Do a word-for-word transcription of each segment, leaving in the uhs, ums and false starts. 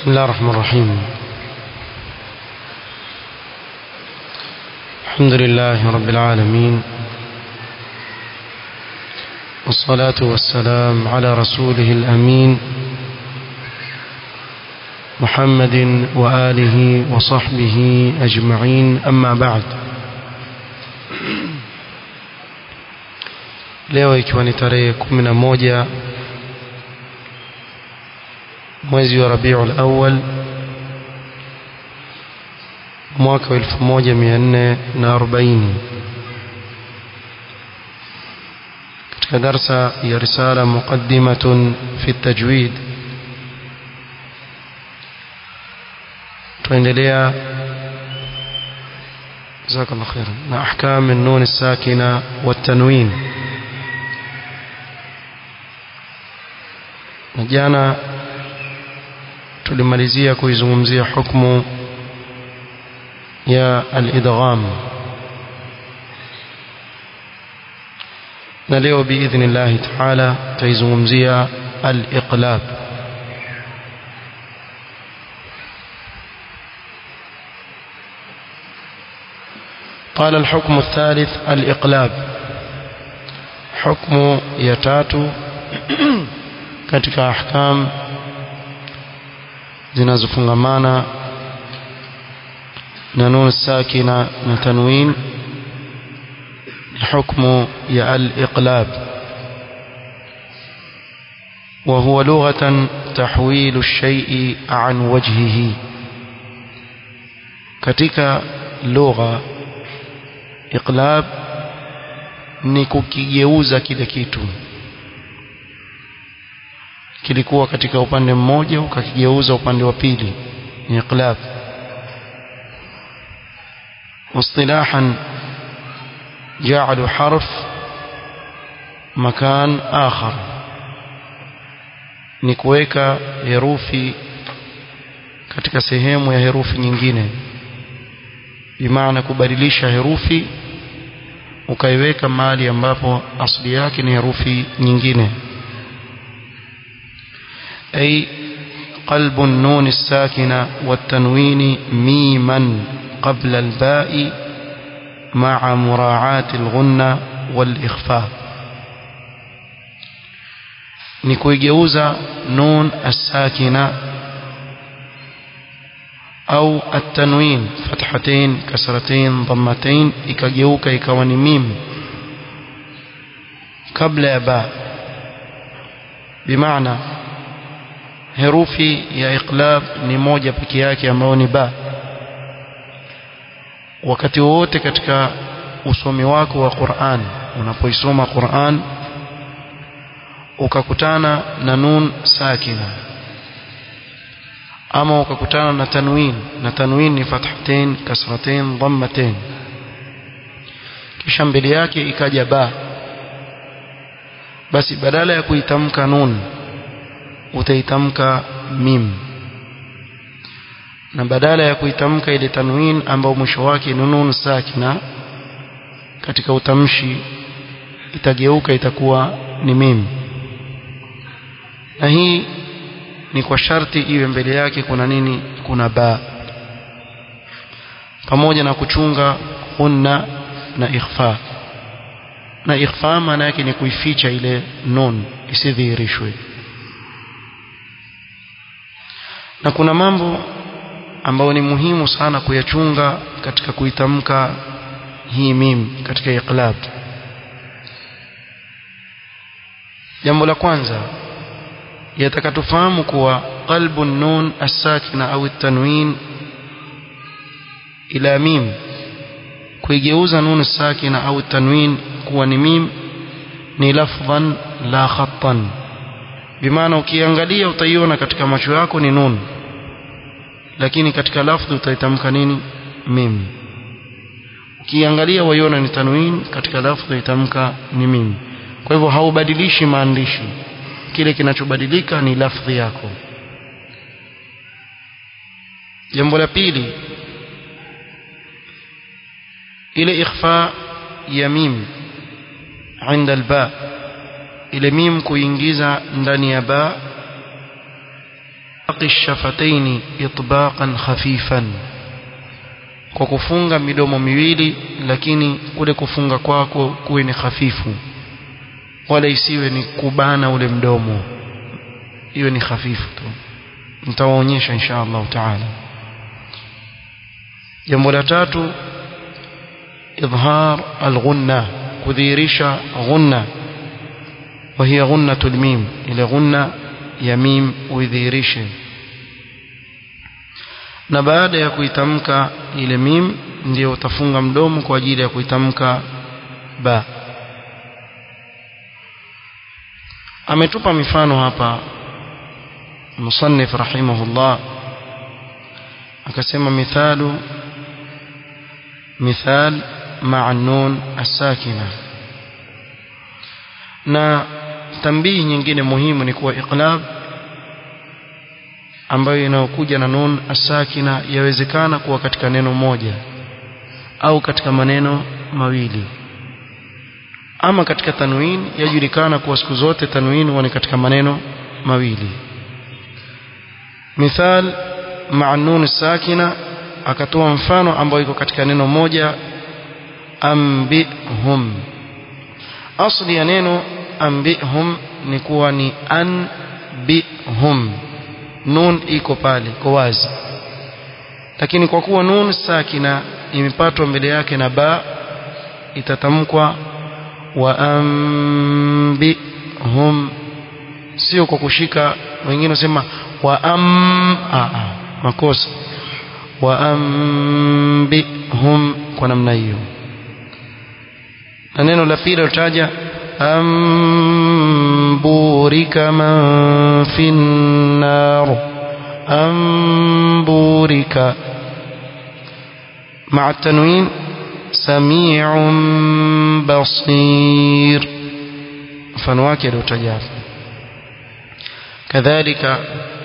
بسم الله الرحمن الرحيم. الحمد لله رب العالمين، والصلاة والسلام على رسوله الأمين محمد وآله وصحبه أجمعين، أما بعد. leo ikiwa ni tarehe kumi na moja mwezi wa Rabiul Awwal mwaka wa elfu moja mia nne na arobaini, katika darsa ya risala muqaddimatun fi at-tajwid, tuendelea jazakallahu khairan na ahkam an-nun as-sakina wat-tanwin. Na jana tulimalizia kuizungumzia hukumu ya al-idgham, na leo biidhnillah ta'ala taizungumzia al-iqlab. قال الحكم الثالث الإقلاب، حكم يتاتو katika ahkam zinazofungamana na nun sakina na tanwin, hukmu ya al-iqlab, wa huwa lughatan tahwilu ash-shay'i an wajhihi. Katika lugha, iqlab ni kukigeuza kile kitu kilikuwa katika upande mmoja ukakigeuza upande wa pili, ni iqlab. Istilahan ja'alu harf makan akhar, ni kuweka herufi katika sehemu ya herufi nyingine, bimaana kubadilisha herufi ukaiweka mahali ambapo asili yake ni herufi nyingine. أي قلب النون الساكنة والتنوين ميما قبل الباء مع مراعاة الغنة والإخفاء، نكويجوزا نون الساكنة أو التنوين فتحتين كسرتين ضمتين إكاجيوكا إكواني ميم قبل باء، بمعنى herufi ya iqlab ni moja pekee yake ambayo ni ba. Wakati wote katika usomi wako wa Qur'an, unapoisoma Qur'an ukakutana na nun sakina ama ukakutana na tanwin, na tanwin ni fathatain kasratain dhammatain, kisha mbele yake ikaja ba, basi badala ya kuitamka nun utaitamka mim, na badala ya kuitamka ile tanwin ambao mwisho wake ni nun sakina, katika utamshi itageuka itakuwa ni mim. Na hii ni kwa sharti iwe mbele yake kuna nini? Kuna ba, pamoja na kuchunga hunna na ikhfa. Na ikhfa maana yake ni kuificha ile nun isidhihirishwe. Na kuna mambo ambayo ni muhimu sana kuyachunga katika kuitamka hii mim katika iqlab. Jambo la kwanza, yataka tufahamu kuwa qalbu nun as-sakina au at-tanwin ila mim, kuigeuza nun as-sakina au at-tanwin kuwa ni mim, ni lafdhan la khattan. Bimaana ukiangalia utaiona katika macho yako ni nun, lakini katika lafdhi utaitamka nini? Mim. Ukiangalia waiona ni tanwin, katika lafdhi utaitamka ni mim. Kwa hivyo haubadilishi maandishi, kile kinachobadilika ni lafdhi yako. Jambo la pili, ile ikhfa ya mim inda alba, ile mim kuingiza ndani ya ba الشفتين إطباقا خفيفا kwa kufunga midomo miwili lakini kule kufunga kwako kuwe ni hafifu wala isiwe ni kubana ule mdomo iwe ni hafifu tu nitawaonyesha insha Allah taala jambo la tatu idhhar alghunna kudhihirisha ghunna وهي غنة الميم إلى غنة يميم ويذيريشه na baada ya kuitamka ile mim ndio utafunga mdomo kwa ajili ya kuitamka ba. Ametupa mifano hapa musannif rahimahullah akasema mithalu mithal ma'a nun as-sakina na tambii nyingine muhimu ni kuwa iqlab ambayo inayokuja na nun asakina yawezekana kuwa katika neno moja au katika maneno mawili ama katika tanwin yajulikana kuwa siku zote tanwin huwa ni katika maneno mawili. Mithal ma'a nun asakina akatoa mfano ambao iko katika neno moja ambihum. Asli ya neno ambihum ni kuwa ni anbihum, nun iko pale kwa wazi, lakini kwa kuwa nun sakina imepatwa mbele yake na ba itatamkwa wa ambihum, sio kwa kushika. Wengine wasema wa am a a makosa, wa ambihum kwa namna hiyo. Na neno la pili utaja amburika man fin nar, amburika مع التنوين سميع بصير فنواكد وتجاف. كذلك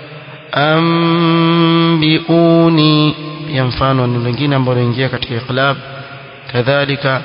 أنبئوني ينفان ونلقين أمبرينجيا كتك إقلاب. كذلك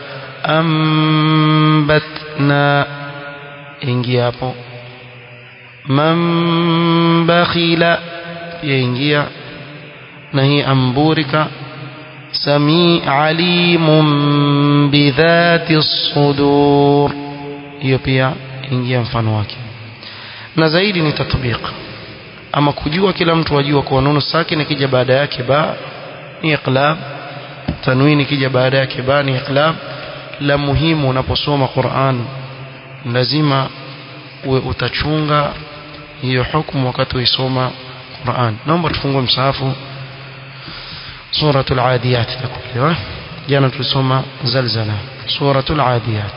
أنبتنا إنجيابو من بخيل ينجيا نهي أنبورك سميع عليم بذات الصدور يبيا ingia mfano wake. Na zaidi ni tatbiq, ama kujua kila mtu ajua kwa nunu sakin ikija baada yake ba ni iqlab, tanwin ikija baada yake ba ni iqlab. La muhimu unaposoma Qur'an lazima uwe utachunga hiyo hukumu wakati uisoma Qur'an. Naomba tufungue msahafu سورة العاديات تقول جانا تسمى زلزلة. سورة العاديات.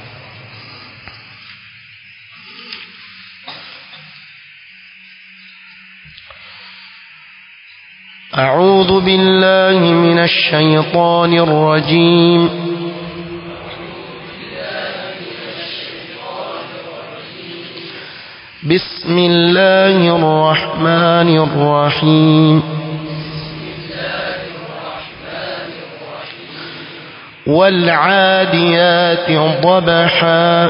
أعوذ بالله من الشيطان الرجيم. بسم الله الرحمن الرحيم. والعاديات ضبحا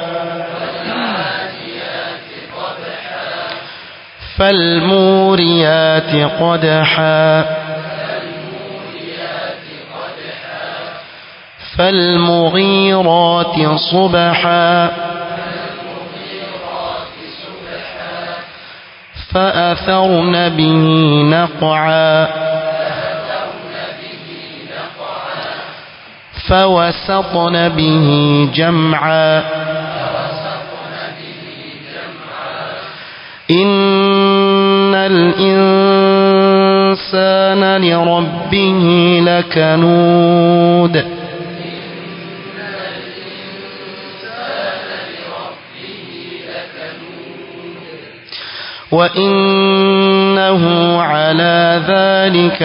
فالموريات قدحا فالمغيرات صبحا فأثرن به نقعا فوسطن به جمعا إن الإنسان لربه لكنود وإنه على ذلك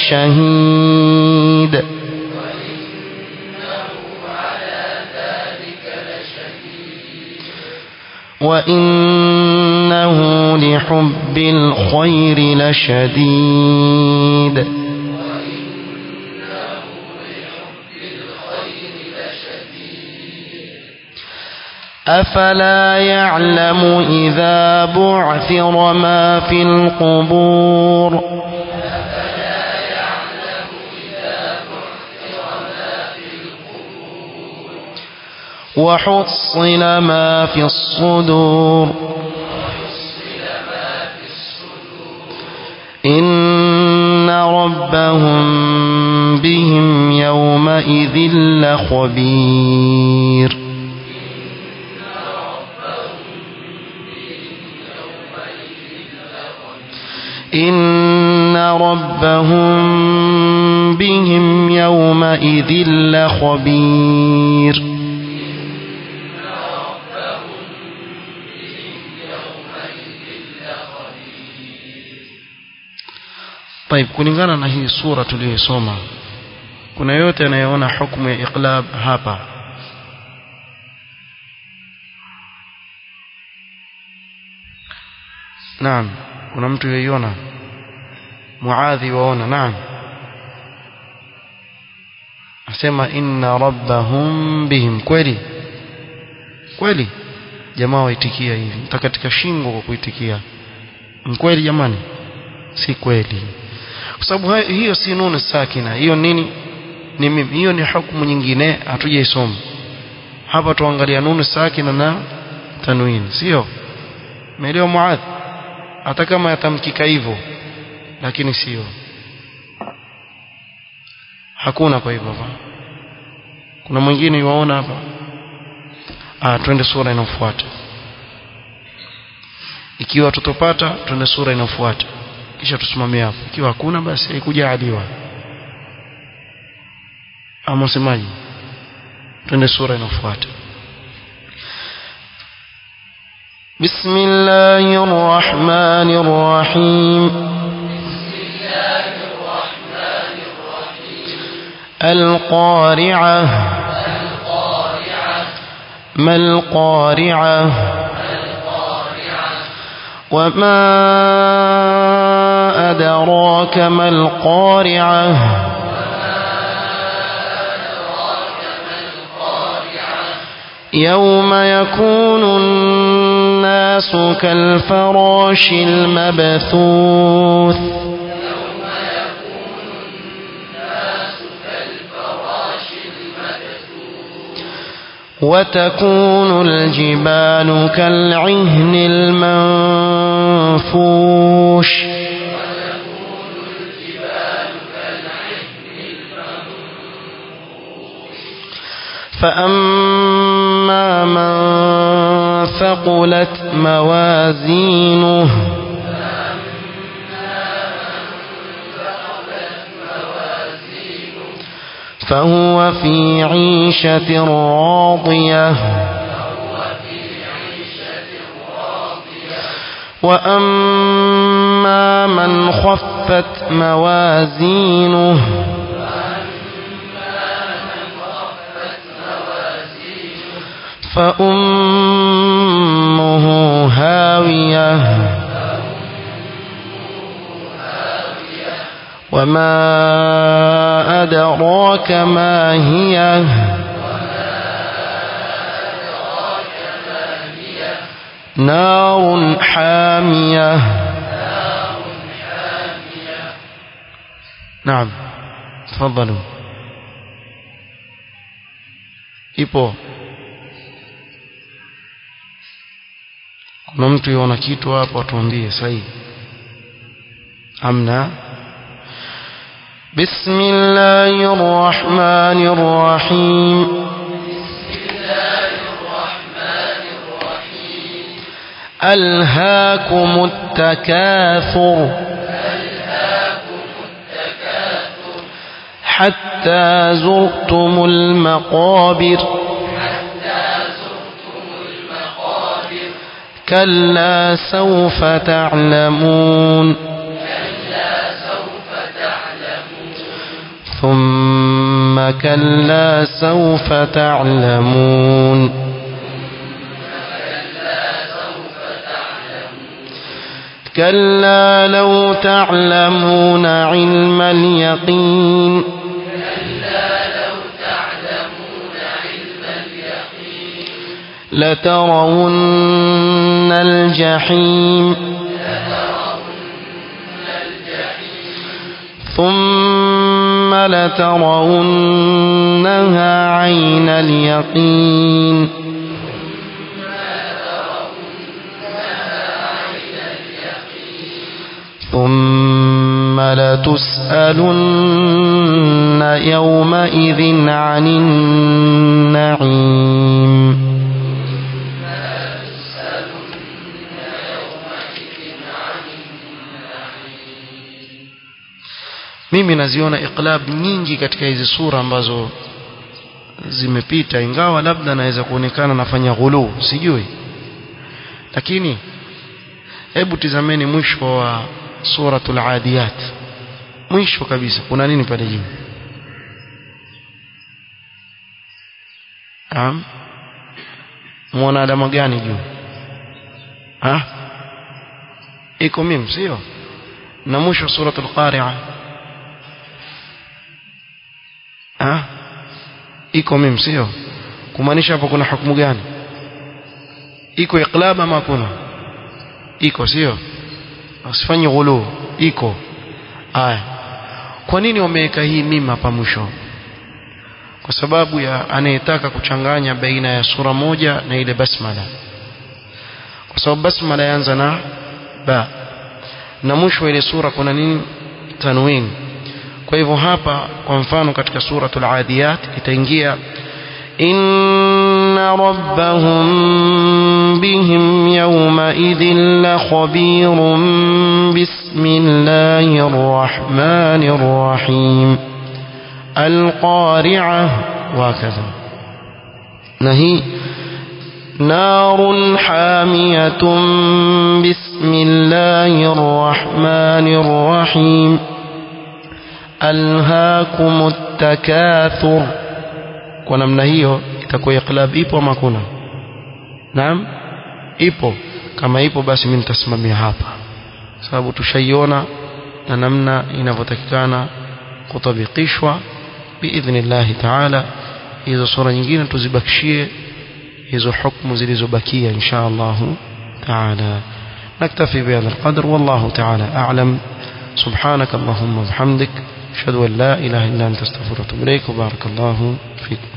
لشهيد وإنه لحب الخير لشديد أفلا يعلم إذا بعثر ما في القبور وحصل ما في الصدور إن ربهم بهم يومئذ لخبير إن ربهم بهم يومئذ لخبير طيب kulingana na hii sura tuliyosoma kuna yote anayeona hukumu ya iqlab hapa naam kuna mtu yaiona Muadhi waona naam asema inna rabbahum bihim kweli kweli jamaa waitikia hivi mtakatika shingo kwa kuitikia kweli jamani si kweli kwa sababu hiyo si nunu sakina hiyo nini ni mimi hiyo ni hukumu nyingine hatujaisoma hapa tuangalia nunu sakina na tanwin sio umeelewa Muadh hata kama yatamkika hivyo lakini sio hakuna kwa hivyo kuna mwingine yuaona hapa ah twende sura inayofuata ikiwa tutopata twende sura inayofuata kisha tusimamie hapo ikiwa hakuna basi haikuja adiwa ama semaji twende sura inayofuata Bismillahir Rahmanir Rahim Al-Qari'ah Mal Qari'ah وما أدراك ما القارعة يوم يكون الناس كالفراش المبثوث وتكون الجبال كالعهن المنفوش فأما من ثقلت موازينه فهو في عيشة راضية وأما من خفت موازينه فأمه هاوية وما أدراك ما هي نار حامية نعم تفضلوا ipo kuna mtu yona kitu hapo atuambie sahihi amna بسم الله الرحمن الرحيم ألهاكم التكاثر حتى زرتم المقابر كلا سوف تعلمون ثم كلا سوف تعلمون كلا لو تعلمون علم اليقين لترون الجحيم ثم لترونها عين اليقين ثم لتسألن يومئذ عن النعيم. mimi naziona iqlab nyingi katika hizi sura ambazo zimepita, ingawa labda naweza kuonekana nafanya ghulu sijui, lakini hebu tizameni mwisho wa suratul adiyat, mwisho kabisa kuna nini pale juu? Naam, muona alama gani juu? ah iko mim sio? na mwisho suratul qari'ah ah iko mim sio? kumaanisha hapo kuna hukumu gani? iko iqlab ama kuna? iko sio? usifanye ghulu, iko. aya kwa nini wameweka hii mim hapa mwisho? kwa sababu ya anayetaka kuchanganya baina ya sura moja na ile basmala, kwa sababu basmala yaanza na ba na mwisho ile sura kuna nini? Tanwin. kwa hivyo hapa kwa mfano katika suratul adiyat itaingia inna rabbahum bihim yawma idhin la khabirun bismillahir rahmanir rahim القارعة وكذا. نهي نار حامية بسم الله الرحمن الرحيم ألهاكم التكاثر. ونمنا hiyo itakuwa iqlab ipo ama kuna? Naam ipo. kama ipo basi mimi nitasimamia hapa, sababu tushaiona na namna inavyotakikana kutabikishwa. biidhnillah taala hizo sura nyingine tuzibakishie hizo hukumu zilizobakia insha Allah taala. naktafi bihadha alqadr wallahu taala a'lam. subhanak allahumma wa bihamdik ashhadu an la ilaha illa anta astaghfiruka wa atubu ilaik. barakallahu fiik.